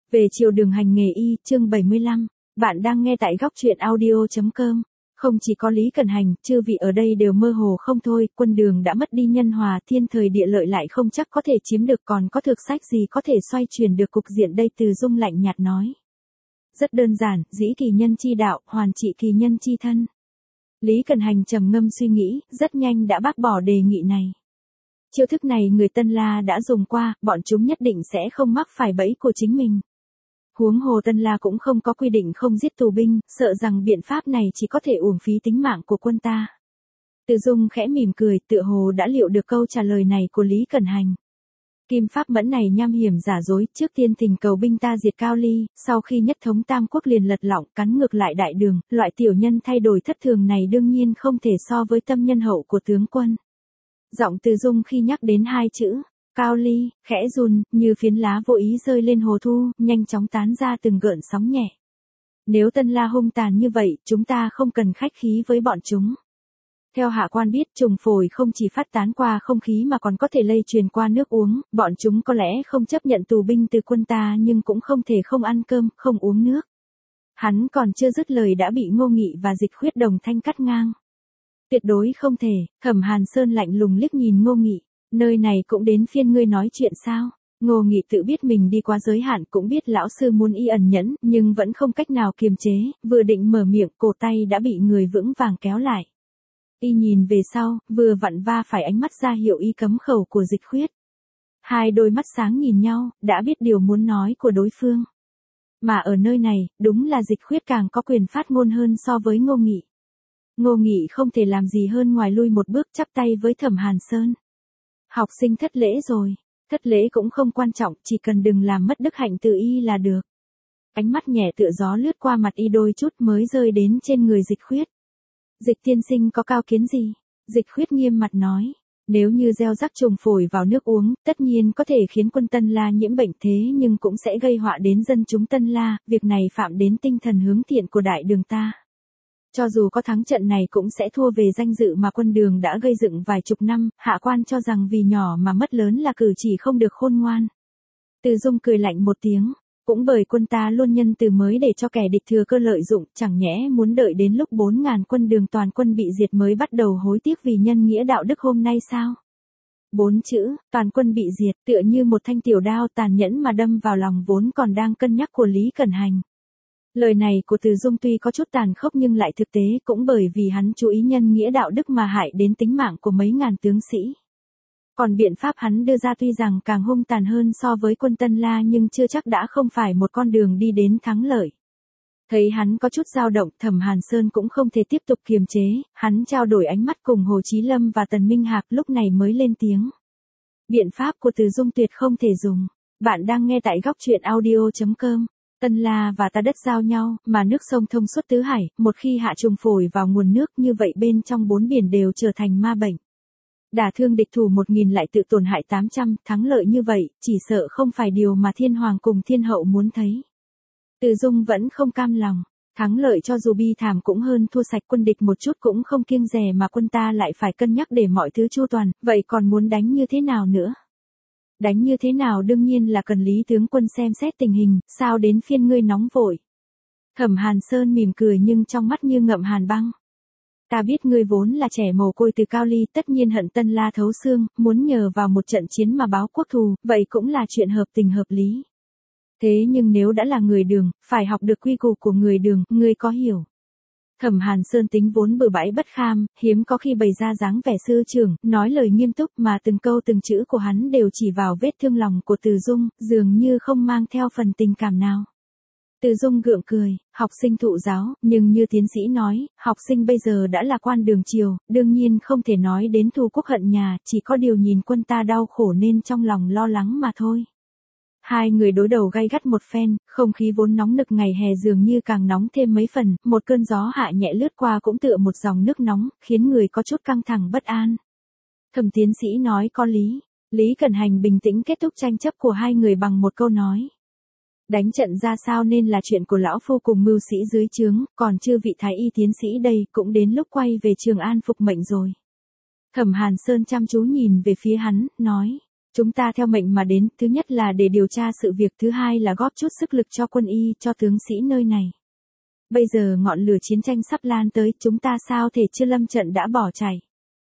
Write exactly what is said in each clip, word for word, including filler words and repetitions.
Về chiều đường hành nghề y, chương bảy mươi lăm, bạn đang nghe tại góc truyện audio chấm com. Không chỉ có Lý Cẩn Hành, chư vị ở đây đều mơ hồ không thôi, quân đường đã mất đi nhân hòa, thiên thời địa lợi lại không chắc có thể chiếm được, còn có thực sách gì có thể xoay chuyển được cục diện đây? Từ Dung lạnh nhạt nói. Rất đơn giản, dĩ kỳ nhân chi đạo, hoàn trị kỳ nhân chi thân. Lý Cẩn Hành trầm ngâm suy nghĩ, rất nhanh đã bác bỏ đề nghị này. Chiêu thức này người Tân La đã dùng qua, bọn chúng nhất định sẽ không mắc phải bẫy của chính mình. Huống hồ Tân La cũng không có quy định không giết tù binh, sợ rằng biện pháp này chỉ có thể uổng phí tính mạng của quân ta. Từ Dung khẽ mỉm cười, tựa hồ đã liệu được câu trả lời này của Lý Cẩn Hành. Kim Pháp Mẫn này nham hiểm giả dối, trước tiên thỉnh cầu binh ta diệt Cao Ly, sau khi nhất thống Tam Quốc liền lật lọng cắn ngược lại đại đường, loại tiểu nhân thay đổi thất thường này đương nhiên không thể so với tâm nhân hậu của tướng quân. Giọng Từ Dung khi nhắc đến hai chữ Cao Ly, khẽ run, như phiến lá vô ý rơi lên hồ thu, nhanh chóng tán ra từng gợn sóng nhẹ. Nếu Tân La hung tàn như vậy, chúng ta không cần khách khí với bọn chúng. Theo hạ quan biết, trùng phổi không chỉ phát tán qua không khí mà còn có thể lây truyền qua nước uống, bọn chúng có lẽ không chấp nhận tù binh từ quân ta nhưng cũng không thể không ăn cơm, không uống nước. Hắn còn chưa dứt lời đã bị Ngô Nghị và Dịch Khuyết đồng thanh cắt ngang. Tuyệt đối không thể, Thẩm Hàn Sơn lạnh lùng liếc nhìn Ngô Nghị. Nơi này cũng đến phiên ngươi nói chuyện sao? Ngô Nghị tự biết mình đi quá giới hạn, cũng biết lão sư muốn y ẩn nhẫn, nhưng vẫn không cách nào kiềm chế, vừa định mở miệng, cổ tay đã bị người vững vàng kéo lại. Y nhìn về sau, vừa vặn va phải ánh mắt ra hiệu y cấm khẩu của Dịch Khuyết. Hai đôi mắt sáng nhìn nhau, đã biết điều muốn nói của đối phương. Mà ở nơi này, đúng là Dịch Khuyết càng có quyền phát ngôn hơn so với Ngô Nghị. Ngô Nghị không thể làm gì hơn ngoài lui một bước chắp tay với Thẩm Hàn Sơn. Học sinh thất lễ rồi, thất lễ cũng không quan trọng, chỉ cần đừng làm mất đức hạnh từ y là được. Ánh mắt nhẹ tựa gió lướt qua mặt y đôi chút mới rơi đến trên người Dịch Khuyết. Dịch tiên sinh có cao kiến gì? Dịch Khuyết nghiêm mặt nói, nếu như gieo rắc trùng phổi vào nước uống, tất nhiên có thể khiến quân Tân La nhiễm bệnh, thế nhưng cũng sẽ gây họa đến dân chúng Tân La, việc này phạm đến tinh thần hướng thiện của đại đường ta. Cho dù có thắng trận này cũng sẽ thua về danh dự mà quân đường đã gây dựng vài chục năm, hạ quan cho rằng vì nhỏ mà mất lớn là cử chỉ không được khôn ngoan. Từ Dung cười lạnh một tiếng, cũng bởi quân ta luôn nhân từ mới để cho kẻ địch thừa cơ lợi dụng, chẳng nhẽ muốn đợi đến lúc bốn ngàn quân đường toàn quân bị diệt mới bắt đầu hối tiếc vì nhân nghĩa đạo đức hôm nay sao? Bốn chữ, toàn quân bị diệt, tựa như một thanh tiểu đao tàn nhẫn mà đâm vào lòng vốn còn đang cân nhắc của Lý Cẩn Hành. Lời này của Từ Dung tuy có chút tàn khốc nhưng lại thực tế, cũng bởi vì hắn chú ý nhân nghĩa đạo đức mà hại đến tính mạng của mấy ngàn tướng sĩ. Còn biện pháp hắn đưa ra tuy rằng càng hung tàn hơn so với quân Tân La nhưng chưa chắc đã không phải một con đường đi đến thắng lợi. Thấy hắn có chút dao động, Thẩm Hàn Sơn cũng không thể tiếp tục kiềm chế, hắn trao đổi ánh mắt cùng Hồ Chí Lâm và Tần Minh Hạc lúc này mới lên tiếng. Biện pháp của Từ Dung tuyệt không thể dùng. Bạn đang nghe tại góc truyện audio chấm com. Tân La và ta đất giao nhau, mà nước sông thông suốt tứ hải, một khi hạ trùng phổi vào nguồn nước như vậy bên trong bốn biển đều trở thành ma bệnh. Đả thương địch thủ một nghìn lại tự tổn hại tám trăm, thắng lợi như vậy, chỉ sợ không phải điều mà thiên hoàng cùng thiên hậu muốn thấy. Từ Dung vẫn không cam lòng, thắng lợi cho dù bi thảm cũng hơn thua sạch quân địch một chút cũng không kiêng dè mà quân ta lại phải cân nhắc để mọi thứ chu toàn, vậy còn muốn đánh như thế nào nữa? Đánh như thế nào đương nhiên là cần Lý tướng quân xem xét tình hình, sao đến phiên ngươi nóng vội. Thẩm Hàn Sơn mỉm cười nhưng trong mắt như ngậm hàn băng. Ta biết ngươi vốn là trẻ mồ côi từ Cao Ly, tất nhiên hận Tân La thấu xương, muốn nhờ vào một trận chiến mà báo quốc thù, vậy cũng là chuyện hợp tình hợp lý. Thế nhưng nếu đã là người đường, phải học được quy củ của người đường, ngươi có hiểu? Thẩm Hàn Sơn tính vốn bừa bãi bất kham, hiếm có khi bày ra dáng vẻ sư trưởng, nói lời nghiêm túc mà từng câu từng chữ của hắn đều chỉ vào vết thương lòng của Từ Dung, dường như không mang theo phần tình cảm nào. Từ Dung gượng cười, học sinh thụ giáo, nhưng như tiến sĩ nói, học sinh bây giờ đã là quan đường triều, đương nhiên không thể nói đến thù quốc hận nhà, chỉ có điều nhìn quân ta đau khổ nên trong lòng lo lắng mà thôi. Hai người đối đầu gay gắt một phen, không khí vốn nóng nực ngày hè dường như càng nóng thêm mấy phần, một cơn gió hạ nhẹ lướt qua cũng tựa một dòng nước nóng, khiến người có chút căng thẳng bất an. Thẩm tiến sĩ nói có lý, Lý Cẩn Hành bình tĩnh kết thúc tranh chấp của hai người bằng một câu nói. Đánh trận ra sao nên là chuyện của lão phu cùng mưu sĩ dưới trướng, còn chưa vị thái y tiến sĩ đây cũng đến lúc quay về Trường An phục mệnh rồi. Thẩm Hàn Sơn chăm chú nhìn về phía hắn, nói. Chúng ta theo mệnh mà đến, thứ nhất là để điều tra sự việc, thứ hai là góp chút sức lực cho quân y, cho tướng sĩ nơi này. Bây giờ ngọn lửa chiến tranh sắp lan tới, chúng ta sao thể chưa lâm trận đã bỏ chạy.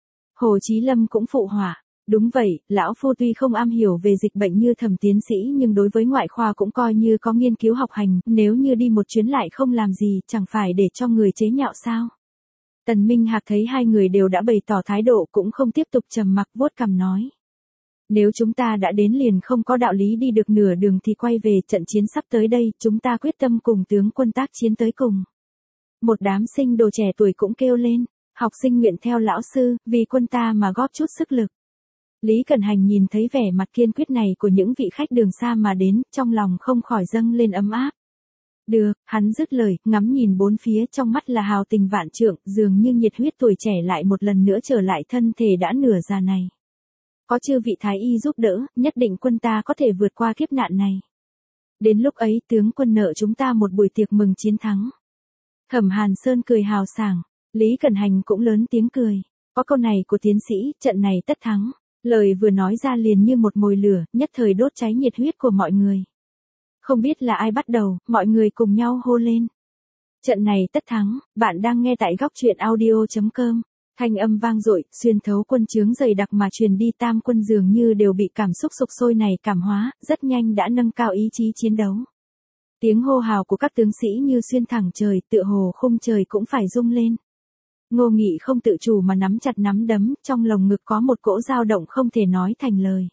Hồ Chí Lâm cũng phụ họa. Đúng vậy, lão phu tuy không am hiểu về dịch bệnh như Thẩm tiến sĩ nhưng đối với ngoại khoa cũng coi như có nghiên cứu học hành, nếu như đi một chuyến lại không làm gì, chẳng phải để cho người chế nhạo sao. Tần Minh Hạc thấy hai người đều đã bày tỏ thái độ cũng không tiếp tục trầm mặc, vuốt cằm nói. Nếu chúng ta đã đến liền không có đạo lý đi được nửa đường thì quay về, trận chiến sắp tới đây, chúng ta quyết tâm cùng tướng quân tác chiến tới cùng. Một đám sinh đồ trẻ tuổi cũng kêu lên, học sinh nguyện theo lão sư, vì quân ta mà góp chút sức lực. Lý Cẩn Hành nhìn thấy vẻ mặt kiên quyết này của những vị khách đường xa mà đến, trong lòng không khỏi dâng lên ấm áp. Được, hắn dứt lời, ngắm nhìn bốn phía, trong mắt là hào tình vạn trượng, dường như nhiệt huyết tuổi trẻ lại một lần nữa trở lại thân thể đã nửa già này. Có chư vị thái y giúp đỡ, nhất định quân ta có thể vượt qua kiếp nạn này. Đến lúc ấy tướng quân nợ chúng ta một buổi tiệc mừng chiến thắng. Thẩm Hàn Sơn cười hào sảng, Lý Cẩn Hành cũng lớn tiếng cười. Có câu này của tiến sĩ, trận này tất thắng. Lời vừa nói ra liền như một mồi lửa, nhất thời đốt cháy nhiệt huyết của mọi người. Không biết là ai bắt đầu, mọi người cùng nhau hô lên. Trận này tất thắng, bạn đang nghe tại góc truyện audio chấm com. Thanh âm vang dội, xuyên thấu quân trướng dày đặc mà truyền đi, tam quân dường như đều bị cảm xúc sục sôi này cảm hóa, rất nhanh đã nâng cao ý chí chiến đấu. Tiếng hô hào của các tướng sĩ như xuyên thẳng trời, tựa hồ khung trời cũng phải rung lên. Ngô Nghị không tự chủ mà nắm chặt nắm đấm, trong lồng ngực có một cỗ dao động không thể nói thành lời.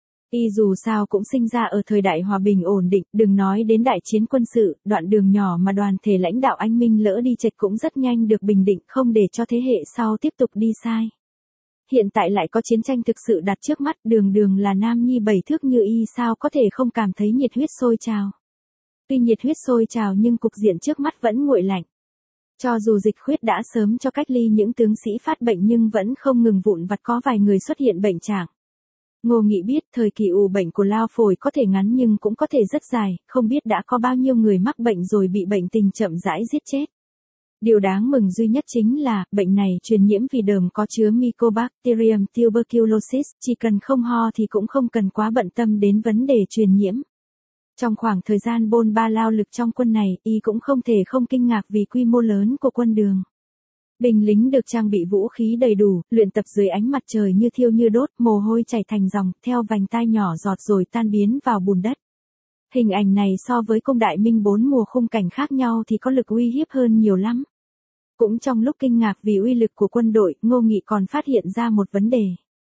Y dù sao cũng sinh ra ở thời đại hòa bình ổn định, đừng nói đến đại chiến quân sự, đoạn đường nhỏ mà đoàn thể lãnh đạo anh Minh lỡ đi chệch cũng rất nhanh được bình định, không để cho thế hệ sau tiếp tục đi sai. Hiện tại lại có chiến tranh thực sự đặt trước mắt, đường đường là nam nhi bảy thước như y, sao có thể không cảm thấy nhiệt huyết sôi trào. Tuy nhiệt huyết sôi trào nhưng cục diện trước mắt vẫn nguội lạnh. Cho dù Dịch Khuyết đã sớm cho cách ly những tướng sĩ phát bệnh nhưng vẫn không ngừng vụn vặt có vài người xuất hiện bệnh trạng. Ngô Nghị biết thời kỳ ủ bệnh của lao phổi có thể ngắn nhưng cũng có thể rất dài, không biết đã có bao nhiêu người mắc bệnh rồi bị bệnh tình chậm rãi giết chết. Điều đáng mừng duy nhất chính là, bệnh này truyền nhiễm vì đờm có chứa Mycobacterium tuberculosis, chỉ cần không ho thì cũng không cần quá bận tâm đến vấn đề truyền nhiễm. Trong khoảng thời gian bôn ba lao lực trong quân này, y cũng không thể không kinh ngạc vì quy mô lớn của quân đường. Binh lính được trang bị vũ khí đầy đủ, luyện tập dưới ánh mặt trời như thiêu như đốt, mồ hôi chảy thành dòng, theo vành tai nhỏ giọt rồi tan biến vào bùn đất. Hình ảnh này so với cung đại minh bốn mùa khung cảnh khác nhau thì có lực uy hiếp hơn nhiều lắm. Cũng trong lúc kinh ngạc vì uy lực của quân đội, Ngô Nghị còn phát hiện ra một vấn đề.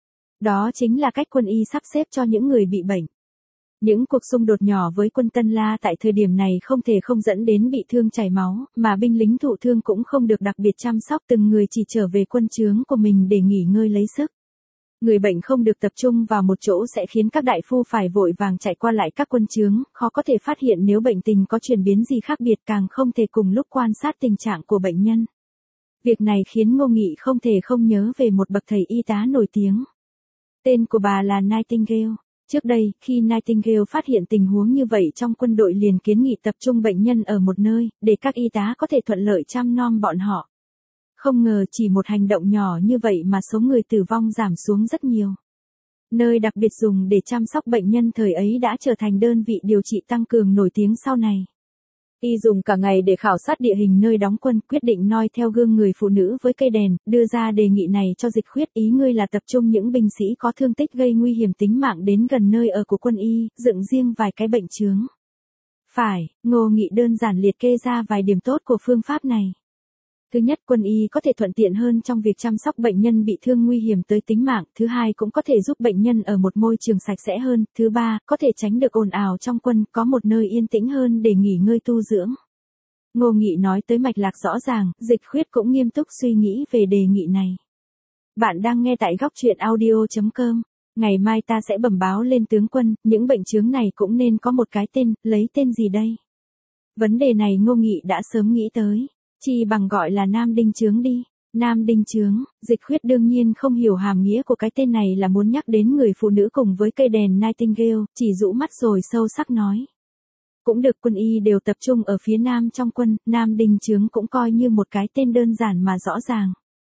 Đó chính là cách quân y sắp xếp cho những người bị bệnh. Những cuộc xung đột nhỏ với quân Tân La tại thời điểm này không thể không dẫn đến bị thương chảy máu, mà binh lính thụ thương cũng không được đặc biệt chăm sóc, từng người chỉ trở về quân trướng của mình để nghỉ ngơi lấy sức. Người bệnh không được tập trung vào một chỗ sẽ khiến các đại phu phải vội vàng chạy qua lại các quân trướng, khó có thể phát hiện nếu bệnh tình có chuyển biến gì khác biệt, càng không thể cùng lúc quan sát tình trạng của bệnh nhân. Việc này khiến Ngô Nghị không thể không nhớ về một bậc thầy y tá nổi tiếng. Tên của bà là Nightingale. Trước đây, khi Nightingale phát hiện tình huống như vậy trong quân đội liền kiến nghị tập trung bệnh nhân ở một nơi, để các y tá có thể thuận lợi chăm nom bọn họ. Không ngờ chỉ một hành động nhỏ như vậy mà số người tử vong giảm xuống rất nhiều. Nơi đặc biệt dùng để chăm sóc bệnh nhân thời ấy đã trở thành đơn vị điều trị tăng cường nổi tiếng sau này. Y dùng cả ngày để khảo sát địa hình nơi đóng quân, quyết định noi theo gương người phụ nữ với cây đèn, đưa ra đề nghị này cho Dịch Khuyết. Ý ngươi là tập trung những binh sĩ có thương tích gây nguy hiểm tính mạng đến gần nơi ở của quân y, dựng riêng vài cái bệnh chướng. Phải, Ngô Nghị đơn giản liệt kê ra vài điểm tốt của phương pháp này. Thứ nhất, quân y có thể thuận tiện hơn trong việc chăm sóc bệnh nhân bị thương nguy hiểm tới tính mạng. Thứ hai, cũng có thể giúp bệnh nhân ở một môi trường sạch sẽ hơn. Thứ ba, có thể tránh được ồn ào trong quân, có một nơi yên tĩnh hơn để nghỉ ngơi tu dưỡng. Ngô Nghị nói tới mạch lạc rõ ràng, Dịch Khuyết cũng nghiêm túc suy nghĩ về đề nghị này. Bạn đang nghe tại góc truyện audio chấm com. Ngày mai ta sẽ bẩm báo lên tướng quân, những bệnh chướng này cũng nên có một cái tên, lấy tên gì đây? Vấn đề này Ngô Nghị đã sớm nghĩ tới. Chi bằng gọi là Nam Đinh Chướng đi. Nam Đinh Chướng, Dịch Khuyết đương nhiên không hiểu hàm nghĩa của cái tên này là muốn nhắc đến người phụ nữ cùng với cây đèn Nightingale, chỉ rũ mắt rồi sâu sắc nói. Cũng được, quân y đều tập trung ở phía nam trong quân, Nam Đinh Chướng cũng coi như một cái tên đơn giản mà rõ ràng.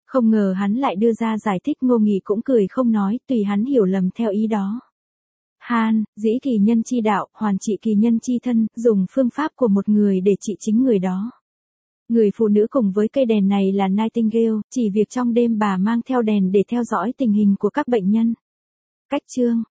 Không ngờ hắn lại đưa ra giải thích, Ngô Nghị cũng cười không nói, tùy hắn hiểu lầm theo ý đó. Han, dĩ kỳ nhân chi đạo, hoàn trị kỳ nhân chi thân, dùng phương pháp của một người để trị chính người đó. Người phụ nữ cùng với cây đèn này là Nightingale, chỉ việc trong đêm bà mang theo đèn để theo dõi tình hình của các bệnh nhân. Cách chương